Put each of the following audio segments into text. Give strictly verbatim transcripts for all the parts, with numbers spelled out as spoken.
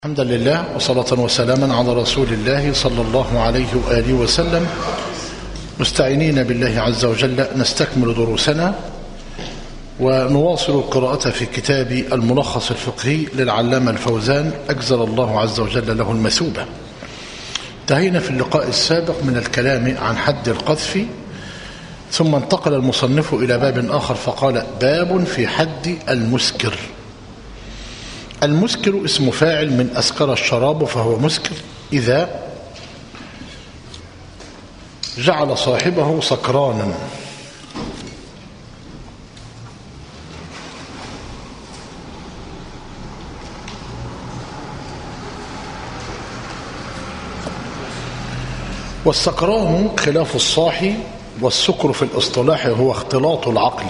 الحمد لله وصلاة وسلاما على رسول الله صلى الله عليه وآله وسلم. مستعينين بالله عز وجل نستكمل دروسنا ونواصل القراءة في كتاب الملخص الفقهي للعلامة الفوزان أجزل الله عز وجل له المثوبة. انتهينا في اللقاء السابق من الكلام عن حد القذف، ثم انتقل المصنف إلى باب آخر فقال: باب في حد المسكر. المسكر اسم فاعل من أسكر الشراب، فهو مسكر إذا جعل صاحبه سكرانا. والسكران خلاف الصاحي، والسكر في الاصطلاح هو اختلاط العقل.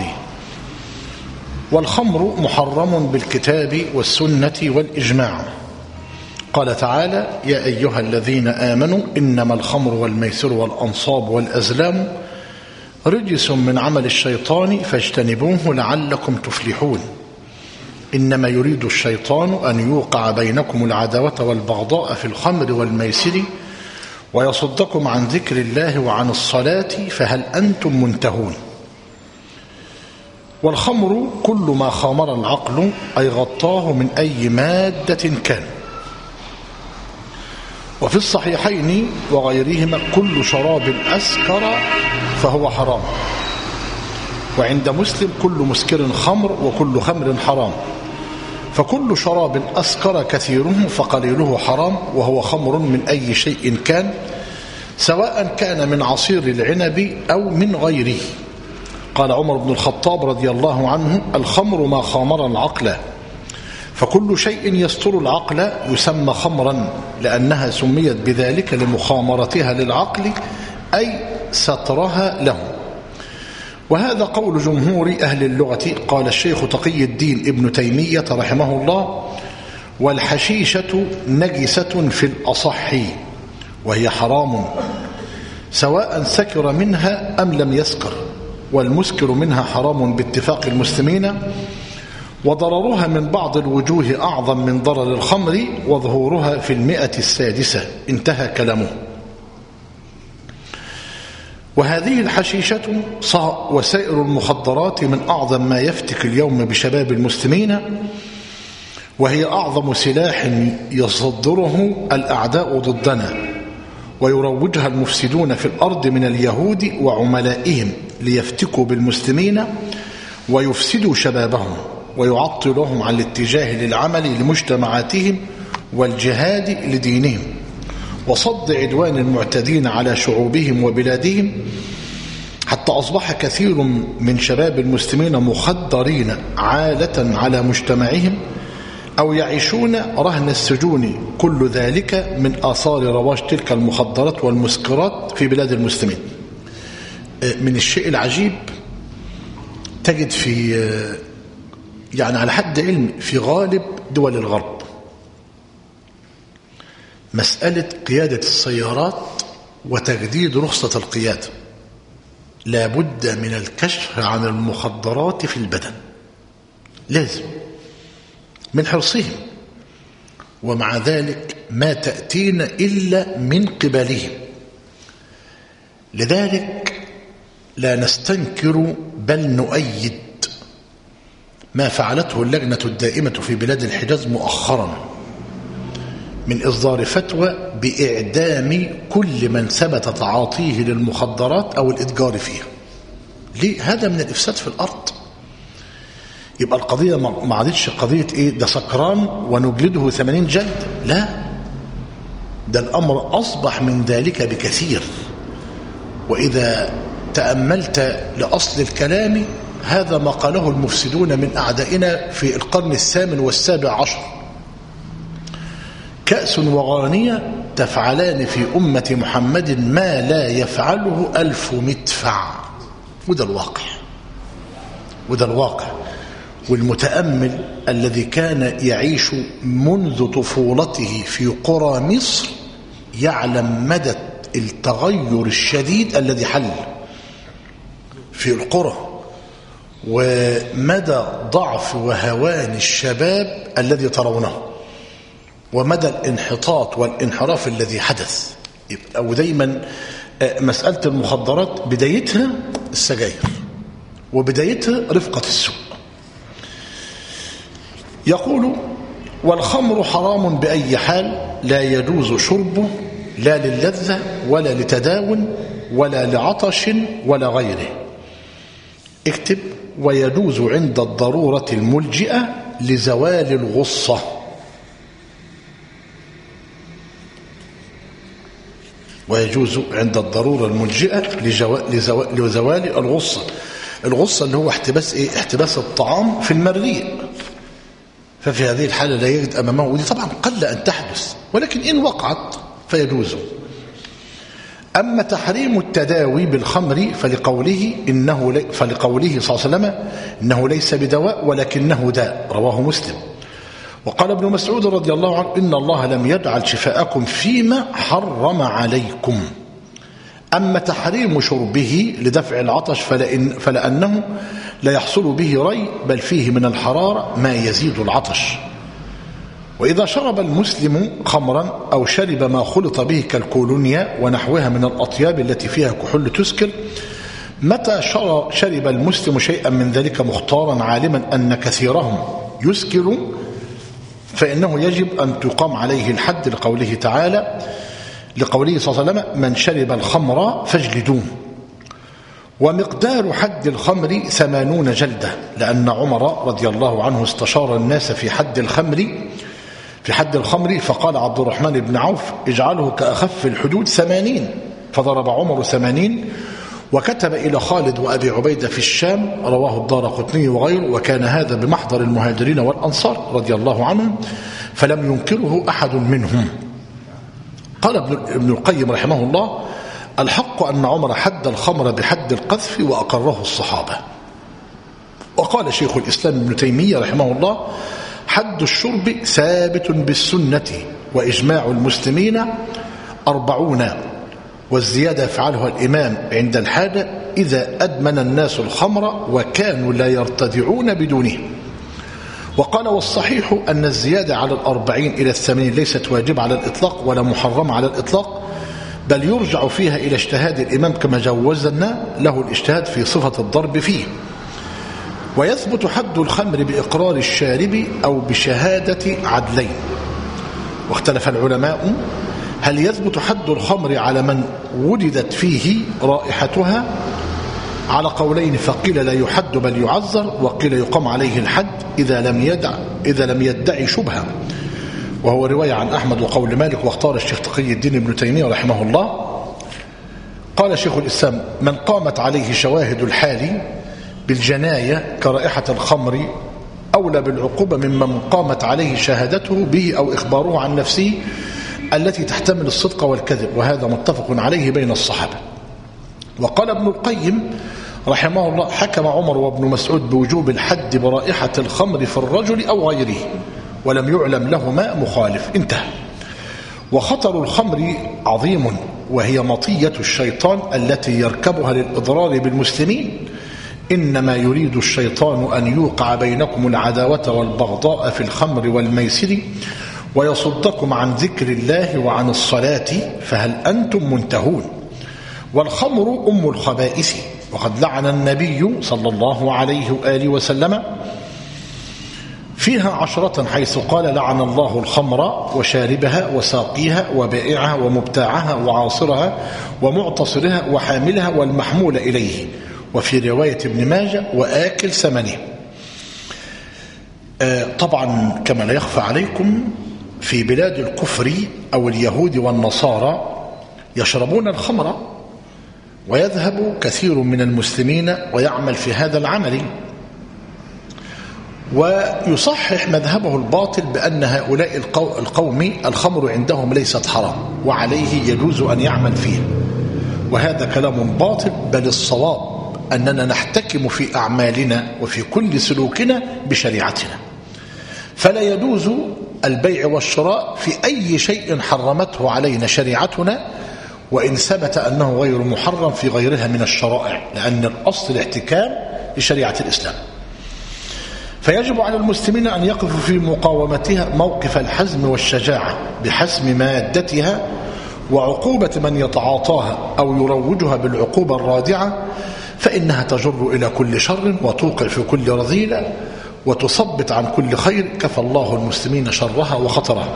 والخمر محرم بالكتاب والسنة والإجماع. قال تعالى: يا أيها الذين آمنوا إنما الخمر والميسر والأنصاب والأزلام رجس من عمل الشيطان فاجتنبوه لعلكم تفلحون. إنما يريد الشيطان أن يوقع بينكم العداوة والبغضاء في الخمر والميسر ويصدكم عن ذكر الله وعن الصلاة فهل أنتم منتهون. والخمر كل ما خامر العقل أي غطاه من أي مادة كان. وفي الصحيحين وغيرهما كل شراب أسكر فهو حرام. وعند مسلم كل مسكر خمر وكل خمر حرام. فكل شراب أسكر كثيره فقليله حرام، وهو خمر من أي شيء كان، سواء كان من عصير العنب أو من غيره. قال عمر بن الخطاب رضي الله عنه: الخمر ما خامر العقل، فكل شيء يستر العقل يسمى خمرا، لأنها سميت بذلك لمخامرتها للعقل أي سترها له. وهذا قول جمهور أهل اللغة. قال الشيخ تقي الدين ابن تيمية رحمه الله: والحشيشة نجسة في الأصح، وهي حرام سواء سكر منها أم لم يسكر، والمسكر منها حرام باتفاق المسلمين، وضررها من بعض الوجوه أعظم من ضرر الخمر، وظهورها في المئة السادسة. انتهى كلامه. وهذه الحشيشة وسائر المخدرات من أعظم ما يفتك اليوم بشباب المسلمين، وهي أعظم سلاح يصدره الأعداء ضدنا ويروجها المفسدون في الأرض من اليهود وعملائهم ليفتكوا بالمسلمين ويفسدوا شبابهم ويعطلهم عن الاتجاه للعمل لمجتمعاتهم والجهاد لدينهم وصد عدوان المعتدين على شعوبهم وبلادهم، حتى أصبح كثير من شباب المسلمين مخدرين عالة على مجتمعهم أو يعيشون رهن السجون. كل ذلك من آثار رواج تلك المخدرات والمسكرات في بلاد المسلمين. من الشيء العجيب تجد في يعني على حد علم في غالب دول الغرب مسألة قيادة السيارات وتجديد رخصة القيادة لا بد من الكشف عن المخدرات في البدن، لازم من حرصهم، ومع ذلك ما تأتينا إلا من قبلهم. لذلك لا نستنكر بل نؤيد ما فعلته اللجنة الدائمة في بلاد الحجاز مؤخرا من إصدار فتوى بإعدام كل من ثبت تعاطيه للمخدرات أو الإتجار فيها. ليه؟ هذا من الإفساد في الأرض. يبقى القضية ما عادتش قضية إيه ده سكران ونجلده ثمانين جلد، لا، ده الأمر أصبح من ذلك بكثير. وإذا تأملت لأصل الكلام هذا ما قاله المفسدون من أعدائنا في القرن الثامن والسابع عشر: كأس وغانية تفعلان في أمة محمد ما لا يفعله ألف مدفع. وده الواقع، وده الواقع. والمتأمل الذي كان يعيش منذ طفولته في قرى مصر يعلم مدى التغير الشديد الذي حل في القرى ومدى ضعف وهوان الشباب الذي ترونه. ومدى الانحطاط والانحراف الذي حدث. ودايما مسألة المخدرات بدايتها السجاير وبدايتها رفقة السوء. يقول: والخمر حرام بأي حال، لا يجوز شربه لا للذة ولا لتداو ولا لعطش ولا غيره. اكتب: ويجوز عند الضرورة الملجئة لزوال الغصة. ويجوز عند الضرورة الملجئة لزوال الغصة. الغصة اللي هو احتباس ايه؟ احتباس الطعام في المريء. ففي هذه الحالة لا يجد أمامه، ودي طبعا قل أن تحدث، ولكن إن وقعت فيجوز. أما تحريم التداوي بالخمر فلقوله إنه لي فلقوله صلى الله عليه وسلم: إنه ليس بدواء ولكنه داء، رواه مسلم. وقال ابن مسعود رضي الله عنه: إن الله لم يجعل شفاءكم فيما حرم عليكم. أما تحريم شربه لدفع العطش فلأن فلأنه لا يحصل به ري، بل فيه من الحرارة ما يزيد العطش. وإذا شرب المسلم خمرا أو شرب ما خلط به كالكولونيا ونحوها من الأطياب التي فيها كحول تسكر، متى شرب المسلم شيئا من ذلك مختارا عالما أن كثيرهم يسكر، فإنه يجب أن تقام عليه الحد لقوله تعالى لقوله صلى الله عليه وسلم: من شرب الخمر فاجلدوه. ومقدار حد الخمر ثمانون جلدة، لأن عمر رضي الله عنه استشار الناس في حد الخمر في حد الخمر فقال عبد الرحمن بن عوف: اجعله كأخف الحدود ثمانين، فضرب عمر ثمانين وكتب إلى خالد وأبي عبيدة في الشام، رواه الدارقطني وغيره، وكان هذا بمحضر المهاجرين والأنصار رضي الله عنهم، فلم ينكره أحد منهم. قال ابن القيم رحمه الله: الحق أن عمر حد الخمر بحد القذف وأقره الصحابة. وقال شيخ الإسلام ابن تيمية رحمه الله: حد الشرب ثابت بالسنة وإجماع المسلمين أربعون، والزيادة يفعلها الإمام عند الحاجة إذا أدمن الناس الخمر وكانوا لا يرتدعون بدونه. وقال: والصحيح أن الزيادة على الأربعين إلى الثمانين ليست واجبة على الإطلاق ولا محرمة على الإطلاق، بل يرجع فيها إلى اجتهاد الإمام كما جوزنا له الاجتهاد في صفة الضرب فيه. ويثبت حد الخمر بإقرار الشارب أو بشهادة عدلين. واختلف العلماء هل يثبت حد الخمر على من وجدت فيه رائحتها على قولين، فقيل لا يحد بل يعذر، وقيل يقام عليه الحد إذا لم يدع إذا لم يدعي شبهة، وهو رواية عن أحمد وقول مالك، واختار الشيخ تقي الدين ابن تيمية رحمه الله. قال شيخ الإسلام: من قامت عليه شواهد الحال بالجناية كرائحة الخمر أولى بالعقوبة ممن قامت عليه شهادته به أو إخباره عن نفسه التي تحتمل الصدق والكذب، وهذا متفق عليه بين الصحابة. وقال ابن القيم رحمه الله: حكم عمر وابن مسعود بوجوب الحد برائحة الخمر في الرجل أو غيره، ولم يعلم لهما مخالف. انتهى. وخطر الخمر عظيم، وهي مطية الشيطان التي يركبها للإضرار بالمسلمين. إنما يريد الشيطان أن يوقع بينكم العداوة والبغضاء في الخمر والميسر ويصدكم عن ذكر الله وعن الصلاة فهل أنتم منتهون. والخمر أم الخبائث، وقد لعن النبي صلى الله عليه وآله وسلم فيها عشرة، حيث قال: لعن الله الخمر وشاربها وساقيها وبائعها ومبتاعها وعاصرها ومعتصرها وحاملها والمحمول إليه، وفي رواية ابن ماجه: وآكل ثمنه. آه طبعا كما لا يخفى عليكم في بلاد الكفر أو اليهود والنصارى يشربون الخمر، ويذهب كثير من المسلمين ويعمل في هذا العمل، ويصحح مذهبه الباطل بأن هؤلاء القوم الخمر عندهم ليست حرام وعليه يجوز أن يعمل فيه، وهذا كلام باطل. بل الصواب أننا نحتكم في أعمالنا وفي كل سلوكنا بشريعتنا، فلا يجوز البيع والشراء في أي شيء حرمته علينا شريعتنا، وإن ثبت أنه غير محرم في غيرها من الشرائع، لأن الأصل الاحتكام لشريعة الإسلام. فيجب على المسلمين أن يقفوا في مقاومتها موقف الحزم والشجاعة بحسم مادتها وعقوبة من يتعاطاها أو يروجها بالعقوبة الرادعة، فإنها تجر إلى كل شر وتوقع في كل رذيلة وتثبط عن كل خير. كفى الله المسلمين شرها وخطرها.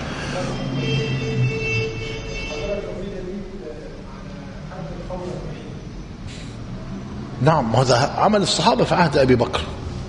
نعم، هذا عمل الصحابة في عهد أبي بكر.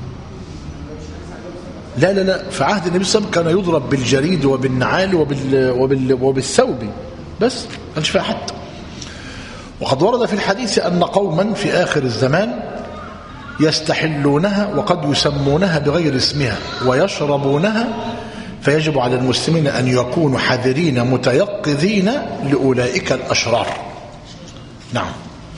لا لا لا في عهد النبي صلى الله عليه وسلم كان يضرب بالجريد وبالنعال وبال وبال وبالثوب بس، ما كانش فيها حد. وقد ورد في الحديث أن قوما في آخر الزمان يستحلونها وقد يسمونها بغير اسمها ويشربونها، فيجب على المسلمين أن يكونوا حذرين متيقظين لأولئك الأشرار. نعم.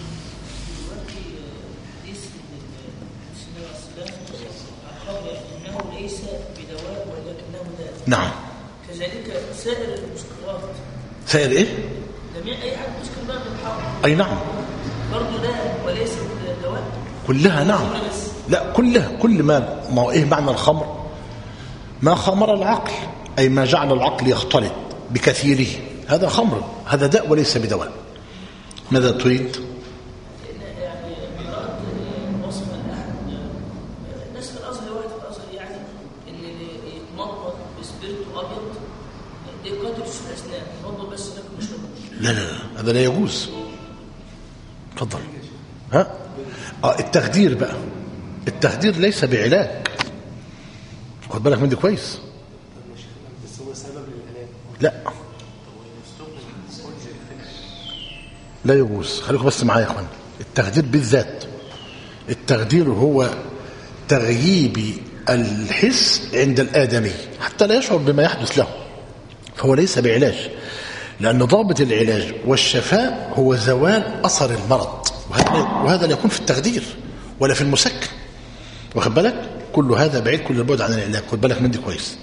نعم. كذلك سائر المسكرات. سائر ايه؟ جميع اي حاجه مسكر بقى بالحرام. اي نعم. برضه ده وليس دواء. كلها نعم. لا كلها، كل ما ما ايه معنى الخمر؟ ما خمر العقل، اي ما جعل العقل يختلط بكثيره، هذا خمر، هذا داء وليس بدواء. ماذا تريد؟ يعني قراءة وصف الاحد الناس في الازهر، واحد في الازهر يعني اللي يتمضمض بسبيرتو ابيض دي قدر الاسنان، يتمضمض بس لكن مش لكم. لا لا لا هذا لا يجوز. تفضل. ها؟ اه التخدير بقى، التخدير ليس بعلاج، خد بالك من دي كويس. بس هو سبب للعلاج. لا لا يجوز، خليكم بس معايا يا اخوان. التخدير بالذات، التخدير هو تغييب الحس عند الآدمي حتى لا يشعر بما يحدث له، فهو ليس بعلاج، لأن ضابط العلاج والشفاء هو زوال أثر المرض، وهذا لا يكون في التخدير ولا في المسكن، واخد بالك؟ كل هذا بعيد كل البعد عن العلاج، خد بالك من دي كويس.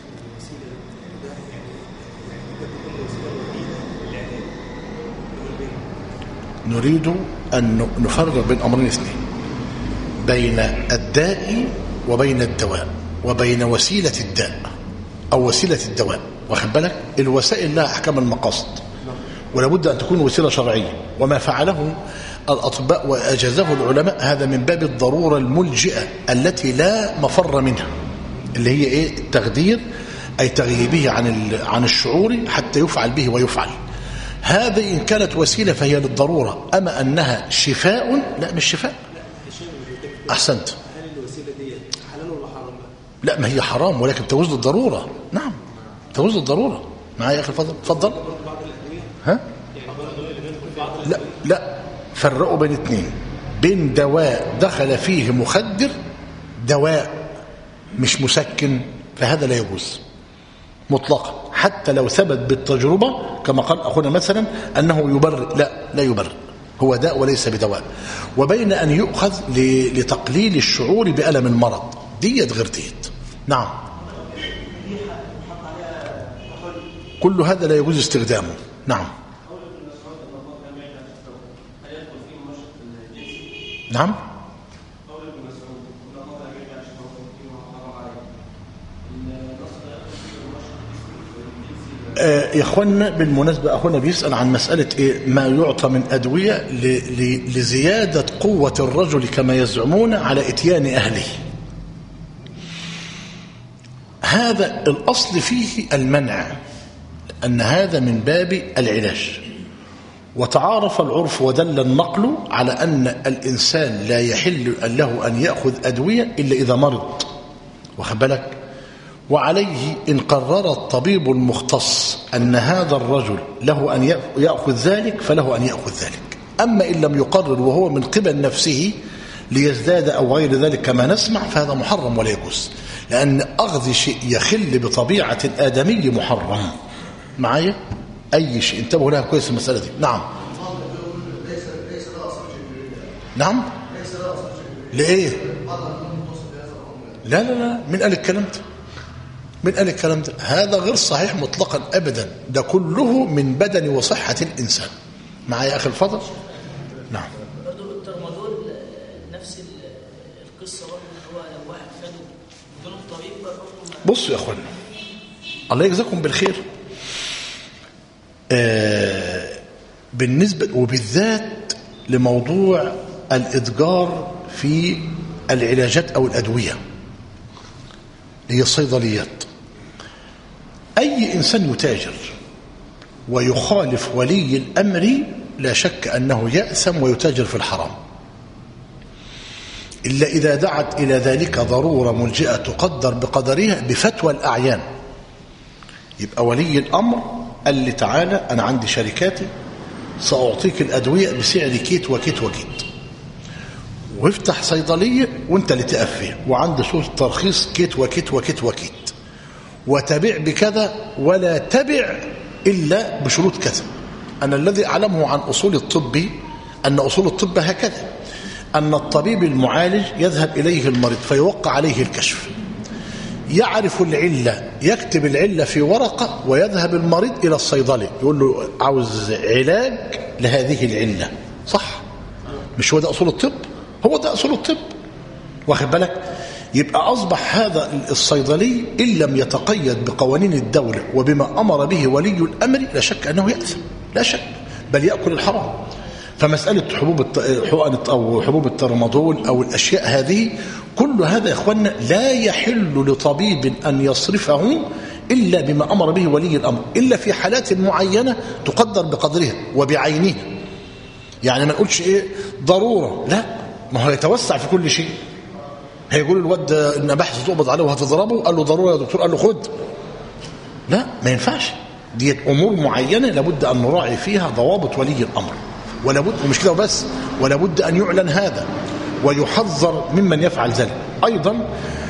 نريد أن نفرق بين أمرين اثنين، بين الداء وبين الدواء، وبين وسيلة الداء أو وسيلة الدواء، واخد بالك؟ الوسائل لها أحكام المقاصد، ولا بد أن تكون وسيلة شرعية، وما فعله الأطباء وأجازه العلماء هذا من باب الضرورة الملجئة التي لا مفر منها، اللي هي إيه؟ التخدير، أي تغييبه عن عن الشعور حتى يفعل به ويفعل. هذه إن كانت وسيلة فهي للضرورة، أما أنها شفاء لا مش شفاء. أحسنت. هل الوسيلة دي حلال ولا حرام؟ لا ما هي حرام ولكن تجوز للضرورة. نعم تجوز للضرورة. معايا يا أخي الفضل؟ تفضل. ها؟ لا لا فرقوا بين اثنين، بين دواء دخل فيه مخدر، دواء مش مسكن، فهذا لا يجوز مطلقا حتى لو ثبت بالتجربة كما قال أخونا مثلا أنه يبرئ، لا لا يبرئ، هو داء وليس بدواء. وبين أن يؤخذ لتقليل الشعور بألم المرض، ديت غير ديت. نعم كل هذا لا يجوز استخدامه. نعم نعم يا اخوانا بالمناسبه اخونا بيسال عن مساله ايه ما يعطى من ادويه لزياده قوه الرجل كما يزعمون على اتيان اهله. هذا الاصل فيه المنع، ان هذا من باب العلاج، وتعارف العرف ودل النقل على ان الانسان لا يحل له ان ياخذ ادويه الا اذا مرض، واخد بالك؟ وعليه إن قرر الطبيب المختص أن هذا الرجل له أن يأخذ ذلك فله أن يأخذ ذلك. أما إن لم يقرر وهو من قبل نفسه ليزداد أو غير ذلك كما نسمع فهذا محرم ولا يجوز، لأن أخذ شيء يخل بطبيعة الآدمي محرم. معايا؟ أي شيء انتبهوا لها كويس المسألة دي. نعم نعم لإيه؟ لا لا لا من قال الكلام ده؟ من قال الكلام ده؟ هذا غير صحيح مطلقا أبدا، ده كله من بدن وصحة الإنسان. معايا أخي الفضل؟ نعم برضه الترمادول نفس القصة، برضه هو لو واحد خده بصوا يا أخوانا، الله يجزاكم بالخير. آه بالنسبة وبالذات لموضوع الإتجار في العلاجات أو الأدوية هي الصيدليات، أي إنسان يتاجر ويخالف ولي الأمر لا شك أنه يأثم ويتاجر في الحرام، إلا إذا دعت إلى ذلك ضرورة ملجئة تقدر بقدرها بفتوى الأعيان. يبقى ولي الأمر قال لي تعالى أنا عندي شركاتي سأعطيك الأدوية بسعر كيت وكيت وكيت، وافتح صيدلية وانت اللي تقف فيها، وعندي صورة ترخيص كيت وكيت وكيت وكيت، وتبيع بكذا ولا تبع إلا بشروط كذا. أنا الذي أعلمه عن أصول الطب أن أصول الطب هكذا، أن الطبيب المعالج يذهب إليه المريض فيوقع عليه الكشف، يعرف العلة، يكتب العلة في ورقة، ويذهب المريض إلى الصيدلي يقول له عاوز علاج لهذه العلة، صح؟ مش هو ده أصول الطب؟ هو ده أصول الطب، واخد بالك؟ يبقى أصبح هذا الصيدلي إن لم يتقيد بقوانين الدولة وبما أمر به ولي الأمر لا شك أنه يأثم، لا شك، بل يأكل الحرام. فمسألة حبوب حقن أو حبوب الترمادول أو الأشياء هذه، كل هذا يا إخواننا لا يحل لطبيب أن يصرفه إلا بما أمر به ولي الأمر، إلا في حالات معينة تقدر بقدرها وبعينها. يعني ما نقولش إيه ضرورة، لا، ما هو يتوسع في كل شيء. هيقول الواد إن بحث تقبض عليه وهتضربه، قال له ضرورة يا دكتور، قال له خد، لا، ما ينفعش. دي أمور معينة لابد أن نراعي فيها ضوابط ولي الأمر، ولا بد، ومش كده وبس، ولا بد أن يعلن هذا ويحذر ممن يفعل ذلك. أيضا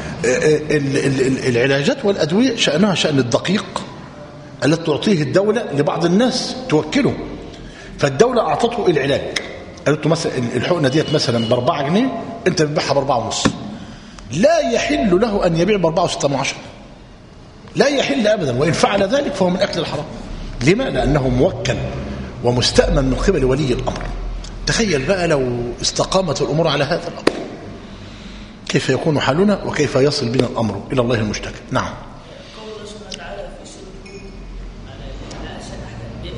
العلاجات والأدوية شأنها شأن الدقيق التي تعطيه الدولة لبعض الناس توكله، فالدولة أعطته العلاج، قالت له مثلا الحقنة ديت مثلا بأربعة جنيه، أنت بتبيعها بأربعة ونص، لا يحل له أن يبيع بأربعة وستة من عشرة، لا يحل أبدا، وإن فعل ذلك فهو من أكل الحرام. لما؟ لأنه موكل ومستأمن من قبل ولي الأمر. تخيل بقى لو استقامت الأمور على هذا الأمر، كيف يكون حالنا وكيف يصل بنا الأمر إلى الله المشتكى. نعم. قول الله سبحانه وتعالى في سورة هود على أحسن أحد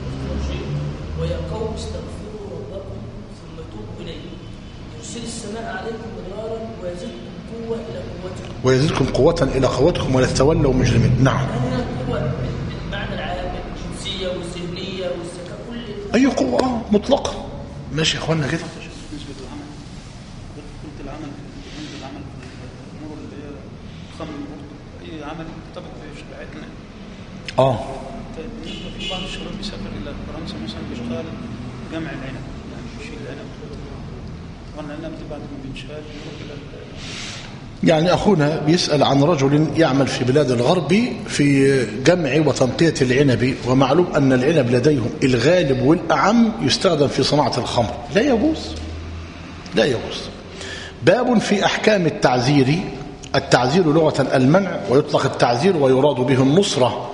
ويا قوم استغفروا ربكم ثم توبوا إليه يرسل السماء عليكم مدرارا ويزيدكم قوة إلى قوتكم ويزيدكم قوة إلى قوتكم ولا تتولوا مجرمين. نعم. هنا القوة بالمعنى العام الجنسية والذهنية والذكاء كل أي قوة آه مطلقة. ماشي يا إخواننا كده. نسبة العمل، قلت العمل نسبة العمل الأمور اللي هي خمر أي عمل طبق في شريعتنا. آه. في بعض الشباب بيسافر إلى فرنسا مثلا بيشتغل جمع العنب، يعني بيشيل العنب، وأن العنب دي بعد ما بينشال يروح إلى يعني أخونا بيسأل عن رجل يعمل في بلاد الغرب في جمع وتنقية العنب، ومعلوم أن العنب لديهم الغالب والأعم يستخدم في صناعة الخمر، لا يجوز، لا يجوز. باب في أحكام التعزير. التعزير لغة المنع، ويطلق التعزير ويراد به النصرة،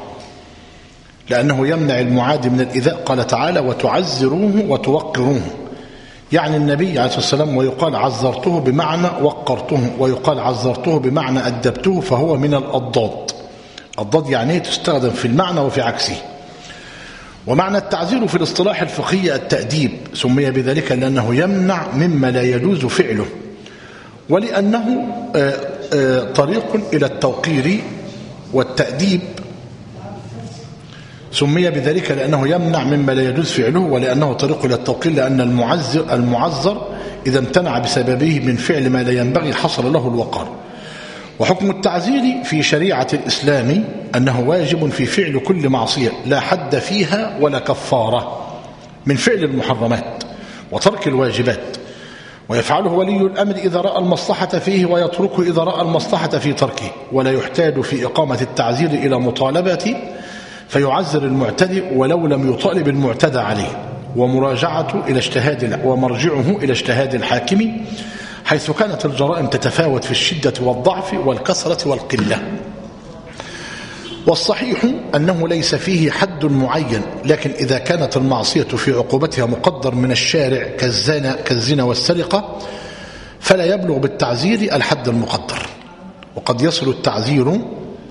لأنه يمنع المعادي من الإيذاء. قال تعالى وتعزروه وتوقروه، يعني النبي عليه الصلاة والسلام، ويقال عزرته بمعنى وقرته، ويقال عزرته بمعنى أدبته، فهو من الأضداد. الضاد يعني تستخدم في المعنى وفي عكسه. ومعنى التعزير في الاصطلاح الفقهي التأديب، سمي بذلك لأنه يمنع مما لا يجوز فعله، ولأنه طريق إلى التوقير والتأديب. سمي بذلك لأنه يمنع مما لا يجوز فعله، ولأنه طريق إلى التوقير، لأن المعزر, المعزر إذا امتنع بسببه من فعل ما لا ينبغي حصل له الوقار. وحكم التعزير في شريعة الإسلام أنه واجب في فعل كل معصية لا حد فيها ولا كفارة من فعل المحرمات وترك الواجبات، ويفعله ولي الأمر إذا رأى المصلحة فيه، ويتركه إذا رأى المصلحة في تركه. ولا يحتاج في إقامة التعزير إلى مطالبة فيعزر المعتدي ولو لم يطالب المعتدى عليه، ومراجعته إلى اجتهاد ومرجعه إلى اجتهاد الحاكم، حيث كانت الجرائم تتفاوت في الشدة والضعف والكثرة والقلة. والصحيح أنه ليس فيه حد معين، لكن إذا كانت المعصية في عقوبتها مقدر من الشارع كالزنا, كالزنا والسرقة فلا يبلغ بالتعزير الحد المقدر. وقد يصل التعزير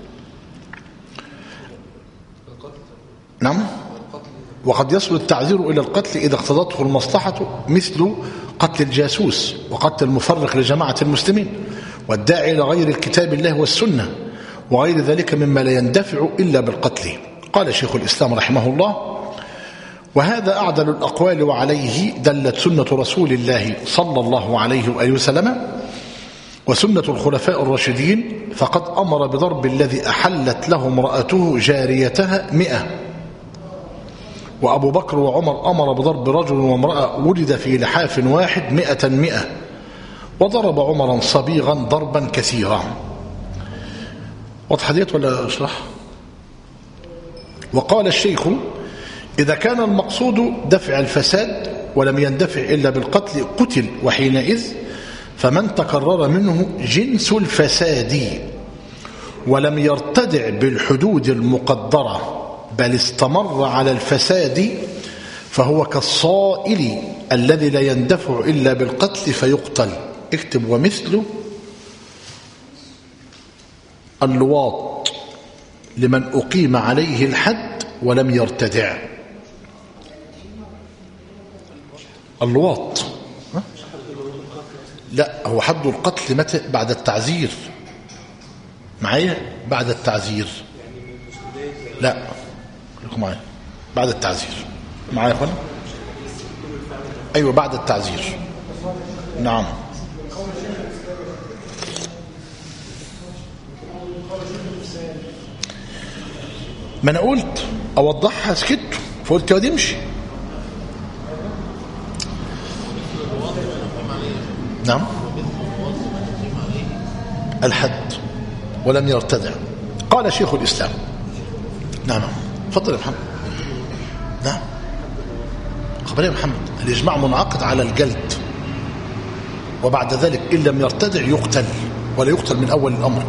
نعم. وقد يصل التعذير إلى القتل إذا اقتضته المصلحة، مثل قتل الجاسوس وقتل المفرق لجماعة المسلمين والداعي إلى غير الكتاب الله والسنة وغير ذلك مما لا يندفع إلا بالقتل. قال شيخ الإسلام رحمه الله: وهذا أعدل الأقوال وعليه دلت سنة رسول الله صلى الله عليه وآله وسلم وسنة الخلفاء الراشدين، فقد أمر بضرب الذي أحلت له امرأته جاريتها مئة، وأبو بكر وعمر أمر بضرب رجل وامرأة ولد في لحاف واحد مئة مئة، وضرب عمرا صبيغا ضربا كثيرا. واضح ديت ولا أشرح؟ وقال الشيخ: إذا كان المقصود دفع الفساد ولم يندفع إلا بالقتل قتل، وحينئذ فمن تكرر منه جنس الفساد ولم يرتدع بالحدود المقدرة بل استمر على الفساد فهو كالصائل الذي لا يندفع إلا بالقتل فيقتل. اكتب: ومثله اللواط لمن أقيم عليه الحد ولم يرتدع. اللواط لا، هو حد القتل متى؟ بعد التعزير. معايا؟ بعد التعزير. لا لكم معايا بعد التعزير. معايا يا اخوانا؟ ايوه بعد التعزير. نعم. ما انا قلت اوضحها سكت فقلت يا امشي. نعم. الحد ولم يرتدع. قال شيخ الإسلام. نعم. تفضل يا محمد. نعم. خبر يا محمد. الإجماع منعقد على الجلد، وبعد ذلك إن لم يرتدع يقتل، ولا يقتل من أول الأمر.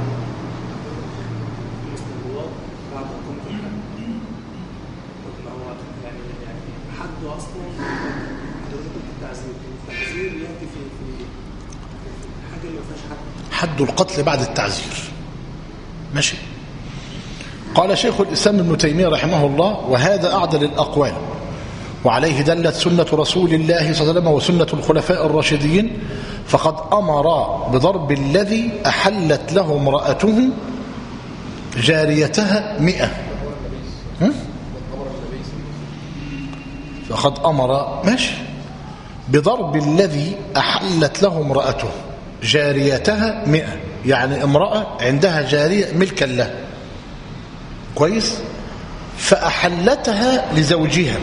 حد القتل بعد التعزير. ماشي. قال شيخ الإسلام ابن تيمية رحمه الله: وهذا أعدل الأقوال وعليه دلت سنة رسول الله صلى الله عليه وسلم وسنة الخلفاء الراشدين، فقد أمر بضرب الذي أحلت له امرأته جاريتها مئة. فقد أمر ماشي بضرب الذي أحلت له امرأته جاريتها مئة، يعني امرأة عندها جارية ملكا له، كويس، فأحلتها لزوجها.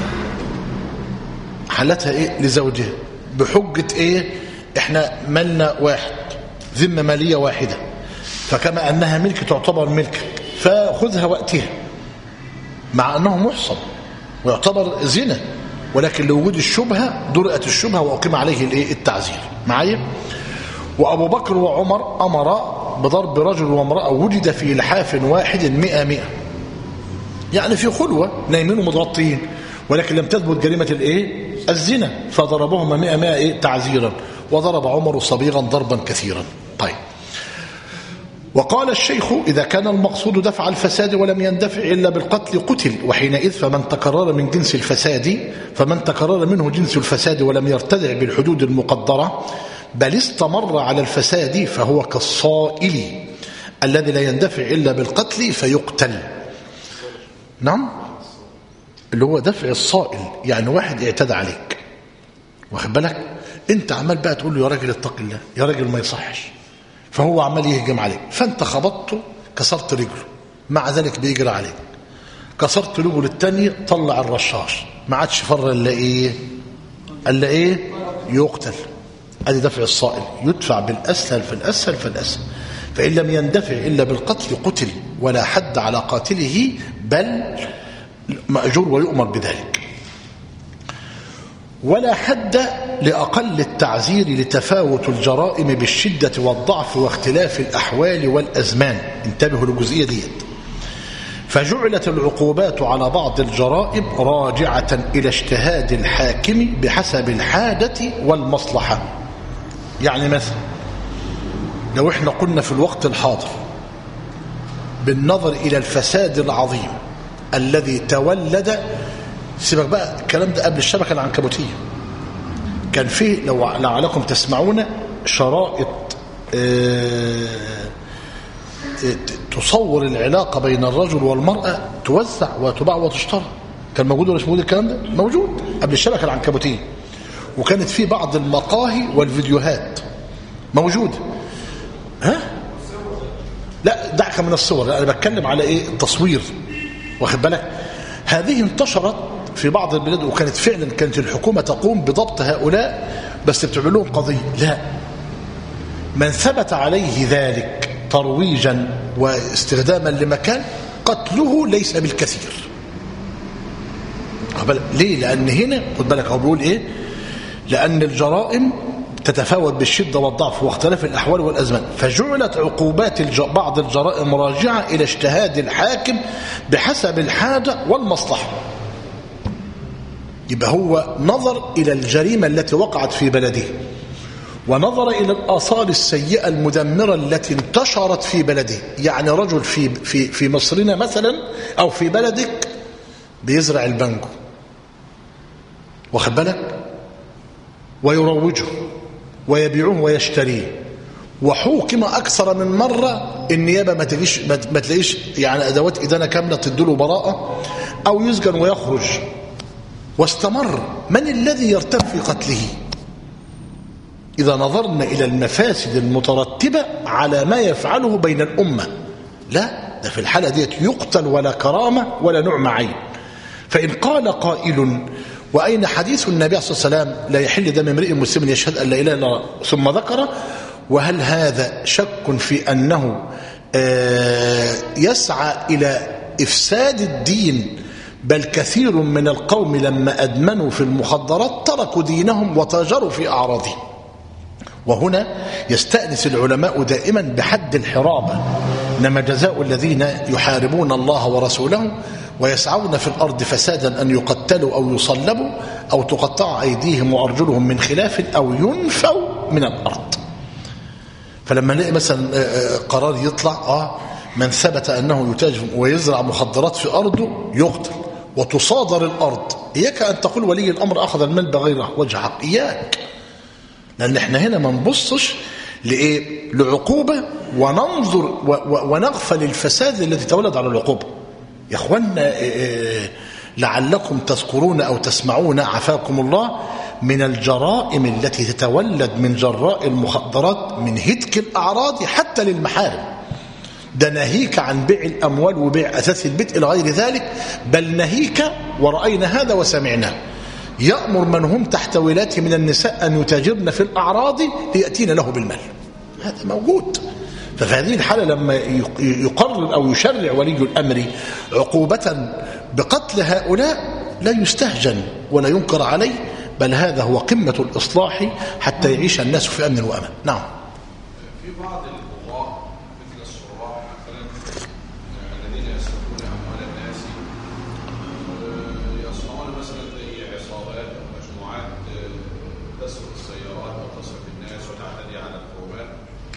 أحلتها إيه؟ لزوجها، بحجة إيه؟ إحنا مالنا واحد، ذمة مالية واحدة، فكما أنها ملك تعتبر ملك، فخذها وقتها، مع أنه محصن ويعتبر زنا، ولكن لوجود الشبهة درأت الشبهة وأقيم عليه الإيه؟ التعزير. معايا؟ وأبو بكر وعمر أمر بضرب رجل وامرأة ولد في لحاف واحد مئة مئة، يعني في خلوة نايمين ومتغطين، ولكن لم تثبت جريمة الايه؟ الزنا، فضربهما مئة مئة ايه؟ تعزيرا. وضرب عمر صبيغا ضربا كثيرا. طيب. وقال الشيخ: إذا كان المقصود دفع الفساد ولم يندفع إلا بالقتل قتل، وحينئذ فمن تكرر من جنس الفساد فمن تكرر منه جنس الفساد ولم يرتدع بالحدود المقدرة بل استمر على الفساد فهو كالصائل الذي لا يندفع إلا بالقتل فيقتل. نعم، اللي هو دفع الصائل، يعني واحد اعتدى عليك، واخد بالك، انت عمال بقى تقول له يا راجل اتق الله، يا راجل ما يصحش، فهو عمال يهجم عليك، فانت خبطته كسرت رجله، مع ذلك بيجري عليك، كسرت رجله الثاني، طلع الرشاش، ما عادش فر الا ايه؟ الا ايه؟ يقتل. ادي دفع الصائل، يدفع بالاسهل فالاسهل فالاسهل، فان لم يندفع الا بالقتل قتل، ولا حد على قاتله بل مأجور ويؤمر بذلك. ولا حد لأقل التعزير لتفاوت الجرائم بالشدة والضعف واختلاف الأحوال والأزمان. انتبهوا للجزئية ديت. فجعلت العقوبات على بعض الجرائم راجعة إلى اجتهاد الحاكم بحسب الحاجة والمصلحة. يعني مثلا لو احنا قلنا في الوقت الحاضر بالنظر إلى الفساد العظيم الذي تولد. سيبك بقى الكلام ده قبل الشبكة العنكبوتية. كان فيه لو لعلكم تسمعون شرائط تصور العلاقة بين الرجل والمرأة توزع وتباع وتشترى. كان موجود ولا مش موجود الكلام ده؟ موجود قبل الشبكة العنكبوتية. وكانت في بعض المقاهي والفيديوهات موجودة. ها؟ لا دعك من الصور، لا أنا بتكلم على إيه؟ التصوير. واخد بالك؟ هذه انتشرت في بعض البلاد، وكانت فعلا كانت الحكومة تقوم بضبط هؤلاء، بس بتعمل لهم قضية. لا، من ثبت عليه ذلك ترويجا واستخداما لمكان قتله ليس بالكثير. ليه؟ لأن هنا خد بالك هو بيقول إيه؟ لأن الجرائم تتفاوت بالشدة والضعف واختلاف الأحوال والأزمان، فجعلت عقوبات الج... بعض الجرائم راجعة إلى اجتهاد الحاكم بحسب الحاجة والمصلحة. يبقى هو نظر إلى الجريمة التي وقعت في بلده، ونظر إلى الآثار السيئة المدمرة التي انتشرت في بلده. يعني رجل في في في مصرنا مثلا أو في بلدك بيزرع البانجو، واخد بالك، ويروجه ويبيعه ويشتريه، وحوكم أكثر من مرة النيابة ما تجيش ما تلاقيش يعني أدوات إدانة كاملة تدله براءة، أو يسجن ويخرج، واستمر. من الذي يرتب في قتله؟ إذا نظرنا إلى المفاسد المترتبة على ما يفعله بين الأمة، لا، ده في الحالة دي يقتل ولا كرامة ولا نعم عين. فإن قال قائل: وأين حديث النبي صلى الله عليه وسلم لا يحل دم امرئ مسلم يشهد أن لا إله إلا الله، ثم ذكر: وهل هذا شك في أنه يسعى إلى إفساد الدين؟ بل كثير من القوم لما أدمنوا في المخدرات تركوا دينهم وتاجروا في أعراضهم. وهنا يستأنس العلماء دائما بحد الحرابة، إنما جزاء الذين يحاربون الله ورسوله ويسعون في الأرض فسادا أن يقتلوا أو يصلبوا أو تقطع أيديهم وأرجلهم من خلاف أو ينفوا من الأرض. فلما نلاقي مثلا قرار يطلع آه من ثبت أنه يتاجر ويزرع مخدرات في أرضه يقتل وتصادر الأرض، إياك أن تقول ولي الأمر أخذ المال بغير وجه حق، إياك، لأن احنا هنا ما نبصش لإيه؟ لعقوبة وننظر ونغفل الفساد الذي تولد على العقوبة. يا أخوانا لعلكم تذكرون أو تسمعون عفاكم الله من الجرائم التي تتولد من جراء المخدرات من هتك الأعراض حتى للمحارم. ده ناهيك عن بيع الأموال وبيع أثاث البيت إلى غير ذلك، بل ناهيك ورأينا هذا وسمعناه يأمر من هم تحت ولاته من النساء أن يتاجرن في الأعراض ليأتين له بالمال. هذا موجود. ففي هذه الحالة لما يقرر أو يشرع ولي الأمر عقوبة بقتل هؤلاء لا يستهجن ولا ينكر عليه، بل هذا هو قمة الإصلاح حتى يعيش الناس في أمن وأمان. نعم. في بعض القضاء مثل السراء مثلا الذين يسرقون أموال الناس يصنعون مثلا زي عصابات أو مجموعات تسرق السيارات أو تسرق الناس وتعتدي على القربان،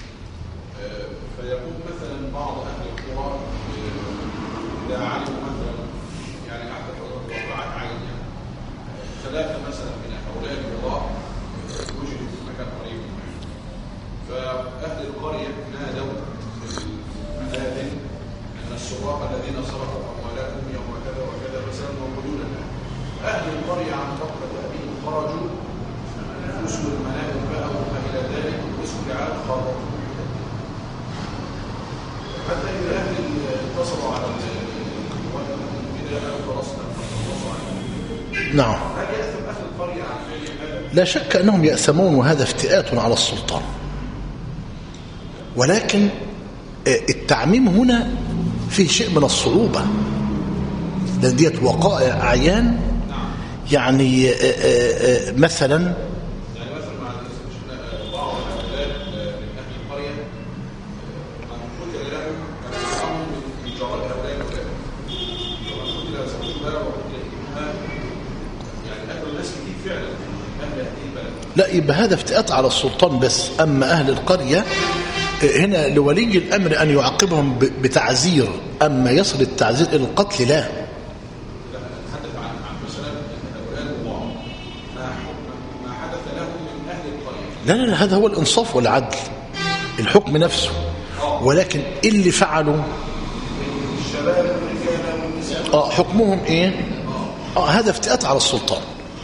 فيقوم مثلا بعض أهل القرى إذا علموا مثلا يعني أحد وقعت عين يعني ثلاثة مثلا من هؤلاء القضاء وجدوا في مكان قريب، فأهل القرية نادوا في المآذن أن السراق الذين سرقوا أموالهم يوم كذا وكذا مثلا موجودون الآن. أهل القرية عن رغبة أبيهم خرجوا وسلوا المنازل بقى وما إلى ذلك واسموا لعاد خرجوا حتى إذا أهل اتصلوا على البداية ورسنا فاتصلوا على نعم. لا شك أنهم يأثمون، وهذا افتئات على السلطان، ولكن التعميم هنا فيه شيء من الصعوبة، لأن ديت وقائع أعيان. يعني مثلا لا، يبقى هذا افتئات على السلطان بس. أما أهل القرية هنا لولي الأمر أن يعاقبهم بتعزير، أما يصل التعزير إلى القتل لا. مثلا أولاد الله ما حكم ما حدث لهم من أهل القرية. لا لا لا، هذا هو الإنصاف والعدل، الحكم نفسه. ولكن اللي فعلوا الشباب والرجال والنساء اه حكمهم ايه؟ اه هذا افتئات على السلطان.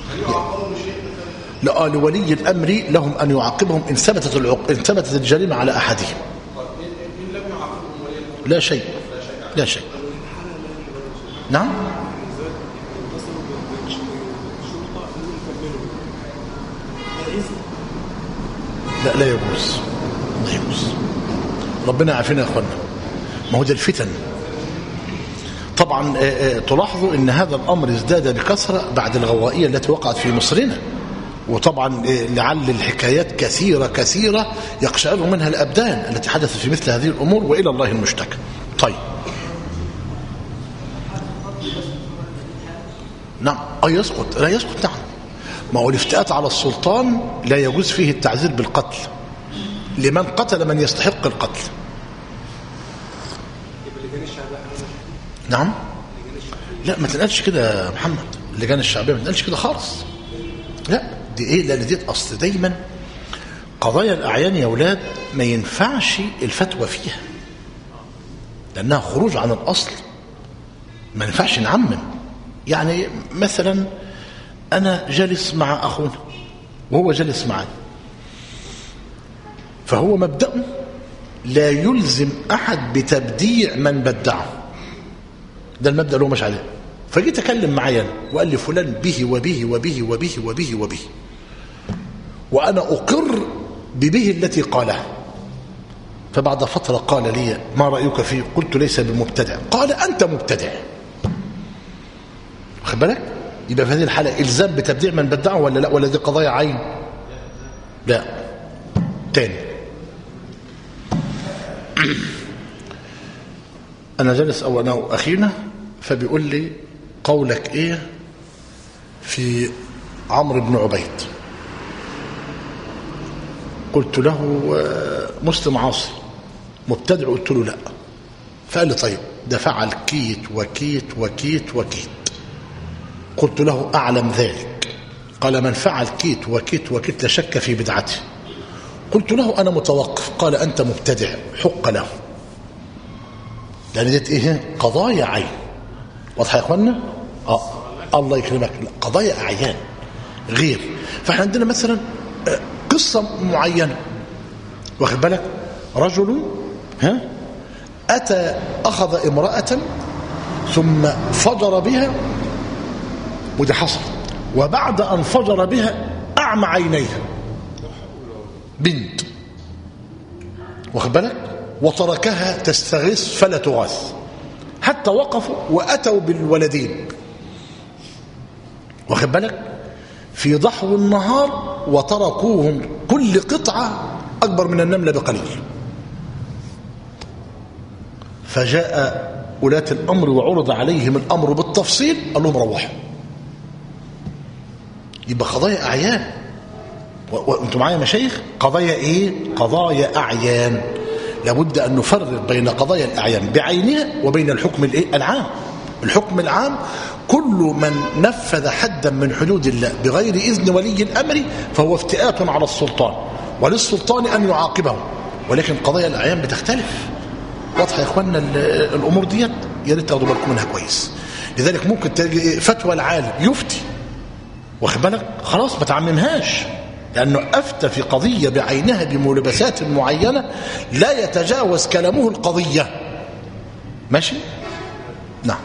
لا آه لولي الامر لهم ان يعاقبهم ان ثبتت العق... ان ثبتت الجريمه على احدهم. إن لم يعاقبهم ولي الأمر لا شيء لا شيء. نعم. لا لا يجوز، لا يجوز. ربنا يعافينا يا اخوانا. ما هو ده الفتن. طبعا تلاحظوا ان هذا الامر ازداد بكثره بعد الغوائيه التي وقعت في مصرنا، وطبعا لعل الحكايات كثيره كثيره يقشعر منها الابدان التي حدثت في مثل هذه الامور، والى الله المشتكى. طيب نعم اه يسقط، لا يسقط. نعم، ما هو الافتئات على السلطان لا يجوز فيه التعزير بالقتل لمن قتل من يستحق القتل. نعم. لا ما تنقلش كده يا محمد، اللجان الشعبيه ما تنقلش كده خالص. لا دي ايه؟ لان دي اصل دايما قضايا الاعيان يا اولاد ما ينفعش الفتوى فيها لانها خروج عن الاصل، ما ينفعش نعمم. يعني مثلا انا جالس مع اخونا وهو جالس معي، فهو مبدأه لا يلزم احد بتبديع من بدعه، ده المبدأ اللي هو مش عليه. فجيت اكلم معايا وقال لي فلان به وبه وبه وبه وبه وبه، وانا اقر ببه التي قالها. فبعد فتره قال لي ما رايك فيه؟ قلت ليس بمبتدع. قال انت مبتدع. واخد بالك؟ يبقى في هذه الحاله الزام بتبديع من بدعه ولا لا؟ ولا دي قضايا عين؟ لا. تاني انا جالس او انا واخينا، فبيقول لي قولك ايه في عمرو بن عبيد؟ قلت له مسلم عاصي مبتدع. قلت له لا. فقال لي طيب ده فعل كيت وكيت وكيت وكيت. قلت له اعلم ذلك. قال من فعل كيت وكيت وكيت لا شك في بدعته. قلت له انا متوقف. قال انت مبتدع حق له، لان ديت ايه؟ قضايا عين. واضحه يا اخوانا؟ اه الله يكرمك. قضايا اعيان غير. فاحنا عندنا مثلا قصه معينه، واخد بالك؟ رجل ها اتى اخذ امراه ثم فجر بها، وده حصل، وبعد ان فجر بها اعمى عينيها بنت، واخد بالك؟ وتركها تستغيث فلا تغاث، حتى وقفوا واتوا بالولدين، واخد بالك؟ في ضحو النهار، وتركوهم كل قطعه اكبر من النمله بقليل. فجاء ولاة الامر وعرض عليهم الامر بالتفصيل، قال لهم روحوا. يبقى قضايا اعيان. وانتم معايا مشايخ؟ قضايا ايه؟ قضايا اعيان. لابد ان نفرق بين قضايا الاعيان بعينها وبين الحكم الايه؟ العام. الحكم العام كل من نفذ حدا من حدود الله بغير اذن ولي الامر فهو افتئات على السلطان، وللسلطان ان يعاقبه. ولكن قضايا الاعيان بتختلف. واضحه يا اخوانا الامور ديت؟ يا ريت تاخدوا بالكم منها كويس. لذلك ممكن تلاقي فتوى العالم يفتي، واخد بالك؟ خلاص ما تعممهاش، لأنه أفتى في قضية بعينها بملابسات معينة لا يتجاوز كلامه القضية. ماشي؟ نعم.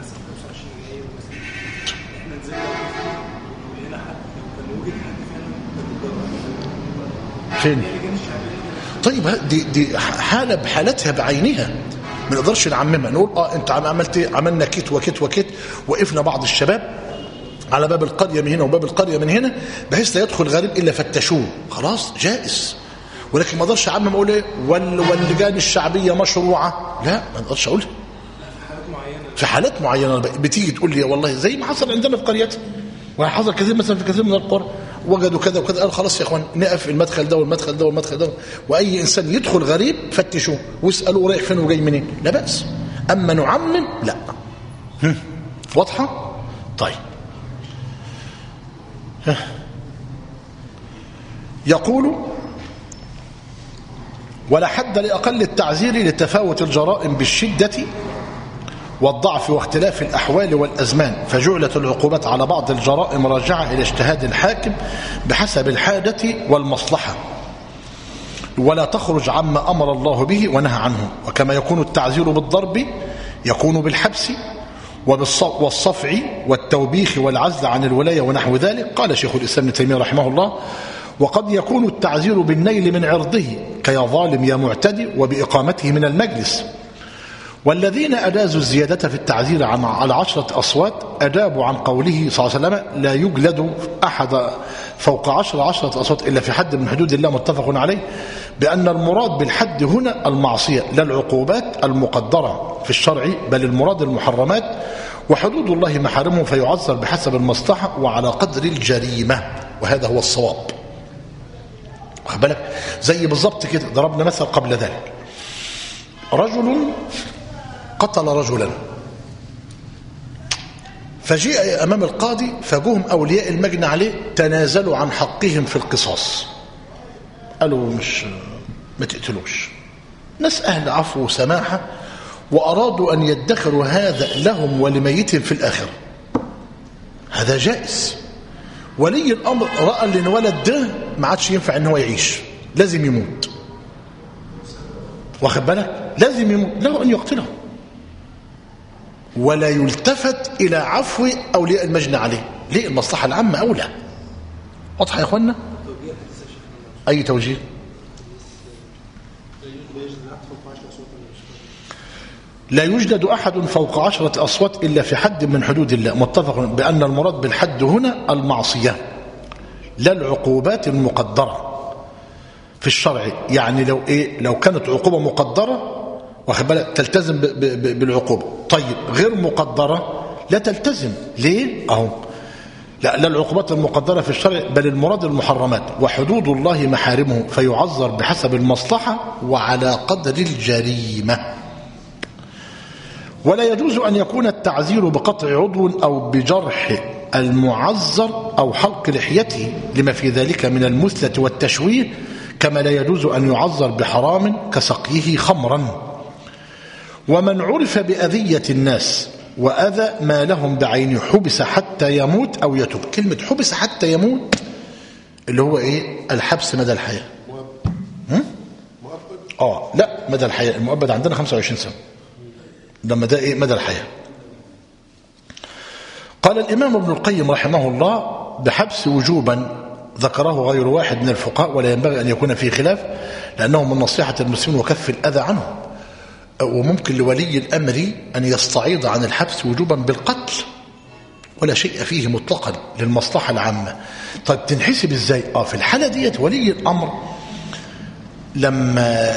فين؟ طيب دي, دي حالة بحالتها بعينها، ما نقدرش نعممها نقول اه انت عملت ايه؟ عملنا كيت وكيت وكيت، وقفنا بعض الشباب على باب القرية من هنا وباب القرية من هنا بحيث لا يدخل غريب إلا فتشوه. خلاص جائز. ولكن ما اقدرش اعمم اقول ايه واللجان الشعبية مشروعة، لا ما اقدرش اقولها. في حالات معينة بتيجي تقول لي والله زي ما حصل عندنا في قريتي، وحصل كثير مثلا في كثير من القرى، وجدوا كذا وكذا، قال خلاص يا اخوان نقف المدخل ده والمدخل ده والمدخل ده، واي انسان يدخل غريب فتشوه واسالوه رايح فين وجاي منين، لا بأس. اما نعمم لا. واضحة؟ طيب يقول ولا حد لأقل التعزير لتفاوت الجرائم بالشدة والضعف واختلاف الأحوال والأزمان، فجعلت العقوبات على بعض الجرائم راجعة إلى اجتهاد الحاكم بحسب الحاجة والمصلحة، ولا تخرج عما أمر الله به ونهى عنه. وكما يكون التعزير بالضرب يكون بالحبس والصفع والتوبيخ والعزل عن الولاية ونحو ذلك. قال شيخ الإسلام ابن تيمية رحمه الله: وقد يكون التعزير بالنيل من عرضه كيا ظالم يا معتدي وبإقامته من المجلس. والذين أجازوا الزيادة في التعزير على عشرة أصوات أجابوا عن قوله صلى الله عليه وسلم: لا يجلد أحد فوق عشر عشرة أصوات إلا في حد من حدود الله، متفق عليه، بأن المراد بالحد هنا المعصية لا العقوبات المقدرة في الشرع، بل المراد المحرمات، وحدود الله محارمه فيعذر بحسب المصلحة وعلى قدر الجريمة، وهذا هو الصواب. واخد بالك؟ زي بالضبط كده ضربنا مثل قبل ذلك: رجل قتل رجلا، فجاء أمام القاضي فجوهم أولياء المجني عليه تنازلوا عن حقهم في القصاص، قالوا مش ما تقتلوش، ناس أهل عفو وسماحة، وأرادوا أن يدخروا هذا لهم ولميتهم في الآخرة. هذا جائز. ولي الأمر رأى أن الولد ده ما عادش ينفع أن هو يعيش، لازم يموت، واخد بالك؟ لازم يموت، له أن يقتله، ولا يلتفت إلى عفو أولياء المجني عليه. ليه؟ المصلحة العامة أولى. واضح يا إخوانا؟ أي توجيه؟ لا يجلد أحد فوق عشرة أصوات إلا في حد من حدود الله، متفق بأن المراد بالحد هنا المعصية لا العقوبات المقدرة في الشرع. يعني لو إيه لو كانت عقوبة مقدرة واخد بالك تلتزم بالعقوبة، طيب غير مقدرة لا تلتزم. ليه؟ أهو لا لا العقوبات المقدرة في الشرع بل المراد المحرمات، وحدود الله محارمه فيعذر بحسب المصلحة وعلى قدر الجريمة. ولا يجوز أن يكون التعزير بقطع عضو أو بجرح المعذر أو حلق لحيته لما في ذلك من المثلة والتشويه، كما لا يجوز أن يعذر بحرام كسقيه خمرا. ومن عرف بأذية الناس وأذى ما لهم بعين حبس حتى يموت أو يتوب. كلمة حبس حتى يموت اللي هو إيه؟ الحبس مدى الحياة. مؤبد. آه لا مدى الحياة، المؤبد عندنا خمسة وعشرين سنة، لما ده إيه؟ مدى الحياة. قال الإمام ابن القيم رحمه الله: بحبس وجوبا ذكره غير واحد من الفقهاء، ولا ينبغي أن يكون فيه خلاف، لأنه من نصيحة المسلمين وكف الأذى عنه. وممكن لولي الأمر أن يستعيض عن الحبس وجوبا بالقتل، ولا شيء فيه مطلقا للمصلحة العامة. طيب تنحسب إزاي؟ آه في الحالة ديت ولي الأمر لما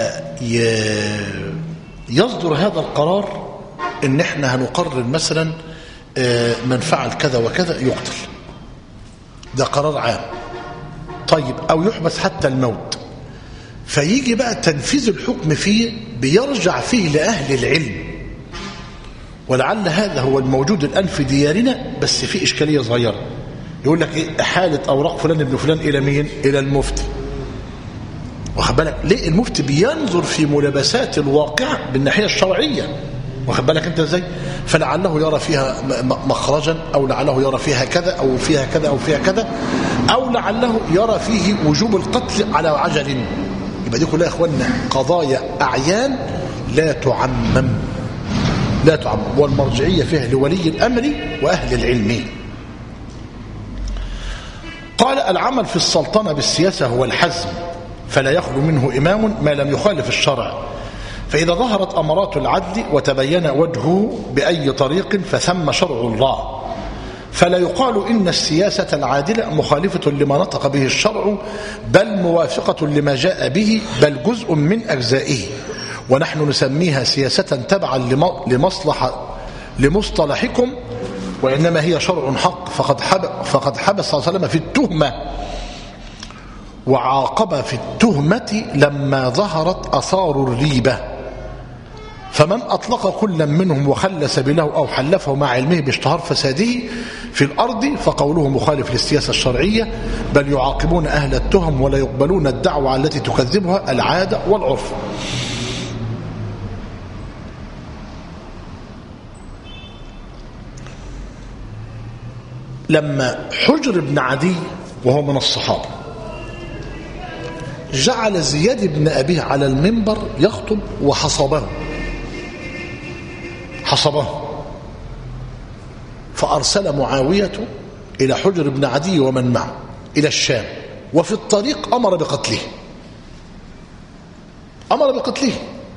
يصدر هذا القرار إن احنا هنقرر مثلا من فعل كذا وكذا يقتل، ده قرار عام، طيب أو يحبس حتى الموت، فيجي بقى تنفيذ الحكم فيه بيرجع فيه لأهل العلم. ولعل هذا هو الموجود الآن في ديارنا، بس في إشكالية صغيرة. يقول لك إيه؟ حالة أوراق فلان ابن فلان إلى مين؟ إلى المفتي. واخد بالك؟ ليه؟ المفتي بينظر في ملابسات الواقع بالناحية الشرعية، واخد بالك أنت إزاي؟ فلعله يرى فيها مخرجا، أو لعله يرى فيها كذا أو فيها كذا أو فيها كذا، أو لعله يرى فيه وجوب القتل على عجل. يبقى دي كلها يا إخواننا قضايا أعيان لا تعمم، لا تعمم، والمرجعية فيها لولي الأمر وأهل العلم. قال: العمل في السلطنة بالسياسة هو الحزم، فلا يخلو منه إمام ما لم يخالف الشرع، فإذا ظهرت أمارات العدل وتبين وجهه بأي طريق فثم شرع الله، فلا يقال إن السياسة العادلة مخالفة لما نطق به الشرع، بل موافقة لما جاء به، بل جزء من أجزائه، ونحن نسميها سياسة تبعا لمصلحة لمصطلحكم، وإنما هي شرع حق. فقد حب فقد حبس صلى الله عليه وسلم في التهمة وعاقب في التهمة لما ظهرت أثار الريبة، فمن أطلق كل منهم وخل سبيله أو حلفه مع علمه باشتهار فساده في الأرض فقوله مخالف للسياسة الشرعية، بل يعاقبون أهل التهم ولا يقبلون الدعوة التي تكذبها العادة والعرف. لما حجر بن عدي وهو من الصحابة جعل زياد بن أبيه على المنبر يخطب وحصبه حصبه فأرسل معاوية إلى حجر بن عدي ومن معه إلى الشام، وفي الطريق أمر بقتله أمر بقتله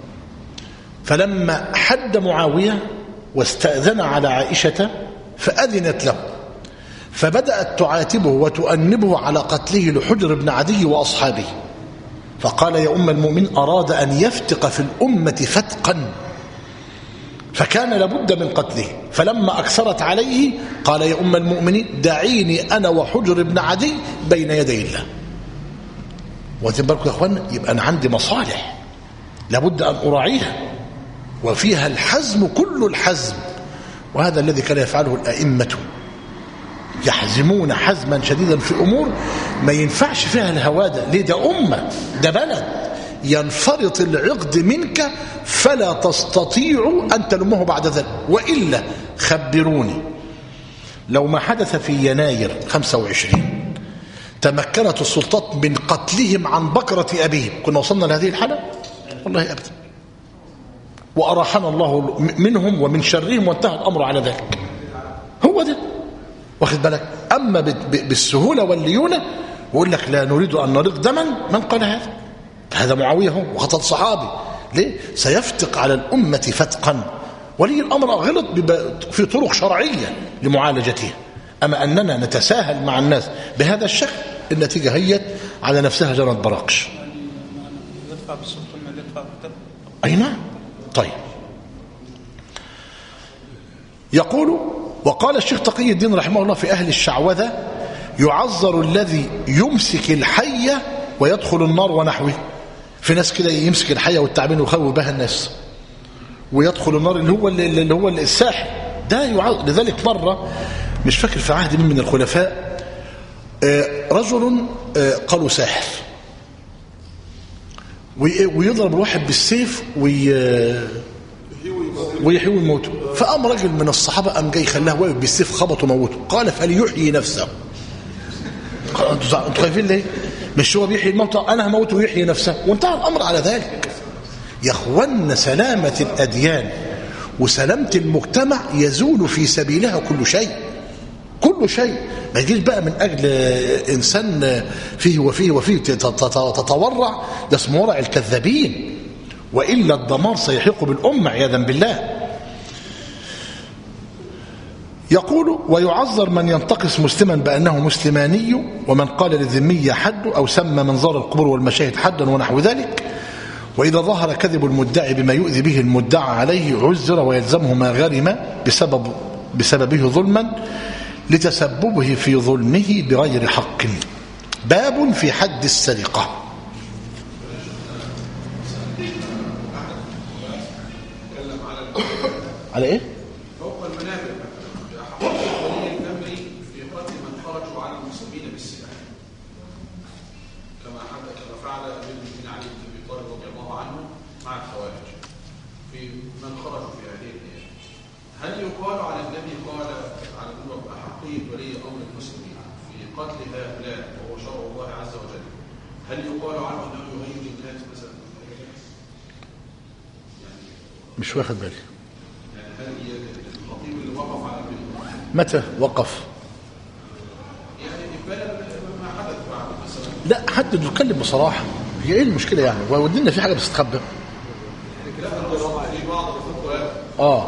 فلما حد معاوية واستأذن على عائشة فأذنت له، فبدأت تعاتبه وتؤنبه على قتله لحجر بن عدي وأصحابه، فقال يا أم المؤمن أراد أن يفتق في الأمة فتقا فكان لابد من قتله، فلما أكثرت عليه قال يا أم المؤمنين دعيني أنا وحجر بن عدي بين يدي الله. واخدين بالكم يا أخوانا؟ يبقى أنا عندي مصالح لابد أن أراعيها وفيها الحزم كل الحزم، وهذا الذي كان يفعله الأئمة، يحزمون حزما شديدا في أمور ما ينفعش فيها الهوادة. ليه؟ ده أمة، ده بلد، ينفرط العقد منك فلا تستطيع أن تلمه بعد ذلك. وإلا خبروني لو ما حدث في يناير خمسة وعشرين تمكنت السلطات من قتلهم عن بكرة أبيهم، كنا وصلنا لهذه الحالة؟ والله أبدا. وأراحنا الله منهم ومن شرهم وانتهى الأمر على ذلك. هو ده، واخد بالك؟ أما بالسهولة والليونة ويقول لك لا نريد أن نريق دما، من قال هذا؟ هذا معاوية هو وخطأ صحابي. ليه؟ سيفتق على الأمة فتقا، ولي الأمر غلط في طرق شرعية لمعالجته. أما أننا نتساهل مع الناس بهذا الشكل النتيجة هي على نفسها جرت براقش. يدفع بالسلطان ما يدفع بالدم. أي نعم. طيب، يقول وقال الشيخ تقي الدين رحمه الله في أهل الشعوذة يعذر الذي يمسك الحية ويدخل النار ونحوه. في ناس كده يمسك الحية والتعبين ويخوف بها الناس ويدخل النار، اللي هو اللي هو الساحر ده يعذر. لذلك مرة مش فاكر في عهد من من الخلفاء رجل قالوا ساحر ويضرب الواحد بالسيف ويحيي موته، فقام رجل من الصحابة قام جاي خلاه واقف بالسيف خبطه موته، قال فليحيي نفسه. انتوا خايفين ليه؟ مش هو بيحيي الموتى، انا هموته ويحيي نفسه وانتهى الامر على ذلك. يا اخوانا سلامة الاديان وسلامة المجتمع يزول في سبيلها كل شيء، كل شيء. ما يجيش بقى من اجل انسان فيه وفيه وفيه تتورع، ده اسمه ورع الكذابين، والا الدمار سيحيق بالامه عياذا بالله. يقول ويعذر من ينتقص مسلما بأنه مسلماني، ومن قال للذمية حد أو سمى منظار القبور والمشاهد حدا ونحو ذلك. وإذا ظهر كذب المدعي بما يؤذي به المدعى عليه عذر ويلزمه ما غرم بسبب بسببه ظلما لتسببه في ظلمه بغير حق. باب في حد السرقة. على إيه؟ هل يقال على النبي قال على أحقية ولي أمر المسلمين في قتل هؤلاء وهو شرع الله عز وجل، هل يقال عنه أنه يهيج الناس مثلا؟ يعني مش واخد بالي. يعني هل الخطيب اللي وقف على النبي متى وقف؟ يعني إقبالا ما حدث بعد مثلا. لا حد يتكلم بصراحة، هي إيه المشكلة يعني؟ ودينا في حاجة بتستخبى. لا في بعض الفتوى آه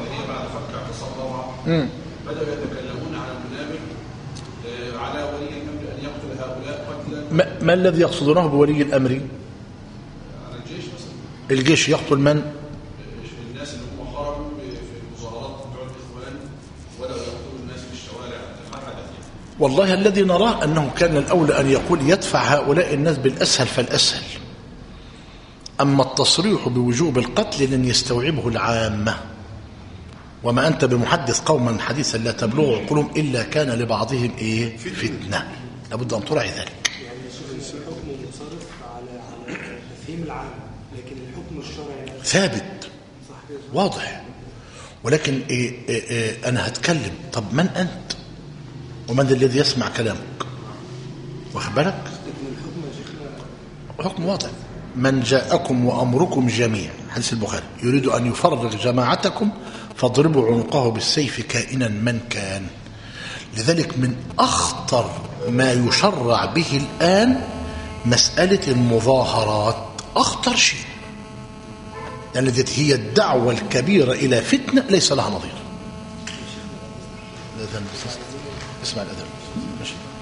مم. بدأوا يتكلمون على المنابر على ولي الأمر أن يقتل هؤلاء قتلا. ما, ما الذي يقصدونه بولي الأمر؟ على الجيش مثلا. الجيش يقتل من؟ الناس اللي هم خرجوا في المظاهرات بتوع الإخوان وبدأوا يقتلوا الناس في الشوارع. ما حدث يعني. والله الذي نراه أنه كان الأولى أن يقول يدفع هؤلاء الناس بالأسهل فالأسهل، أما التصريح بوجوب القتل لن يستوعبه العامة، وما أنت بمحدث قوما حديثا لا تبلغ عقولهم إلا كان لبعضهم إيه فتنة. لابد أن تراعي ذلك. يعني الحكم منصرف على على تفهيم العام، لكن الحكم الشرعي ثابت واضح. ولكن إيه إيه إيه أنا هتكلم، طب من أنت ومن الذي يسمع كلامك؟ واخد بالك؟ حكم واضح. من جاءكم وأمركم جميع، حديث البخاري، يريد أن يفرغ جماعتكم فاضربوا عنقه بالسيف كائنا من كان. لذلك من أخطر ما يشرع به الآن مسألة المظاهرات، أخطر شيء، لأن يعني هي الدعوة الكبيرة إلى فتنة ليس لها نظير. الأذان اسمع الأذان ماشي.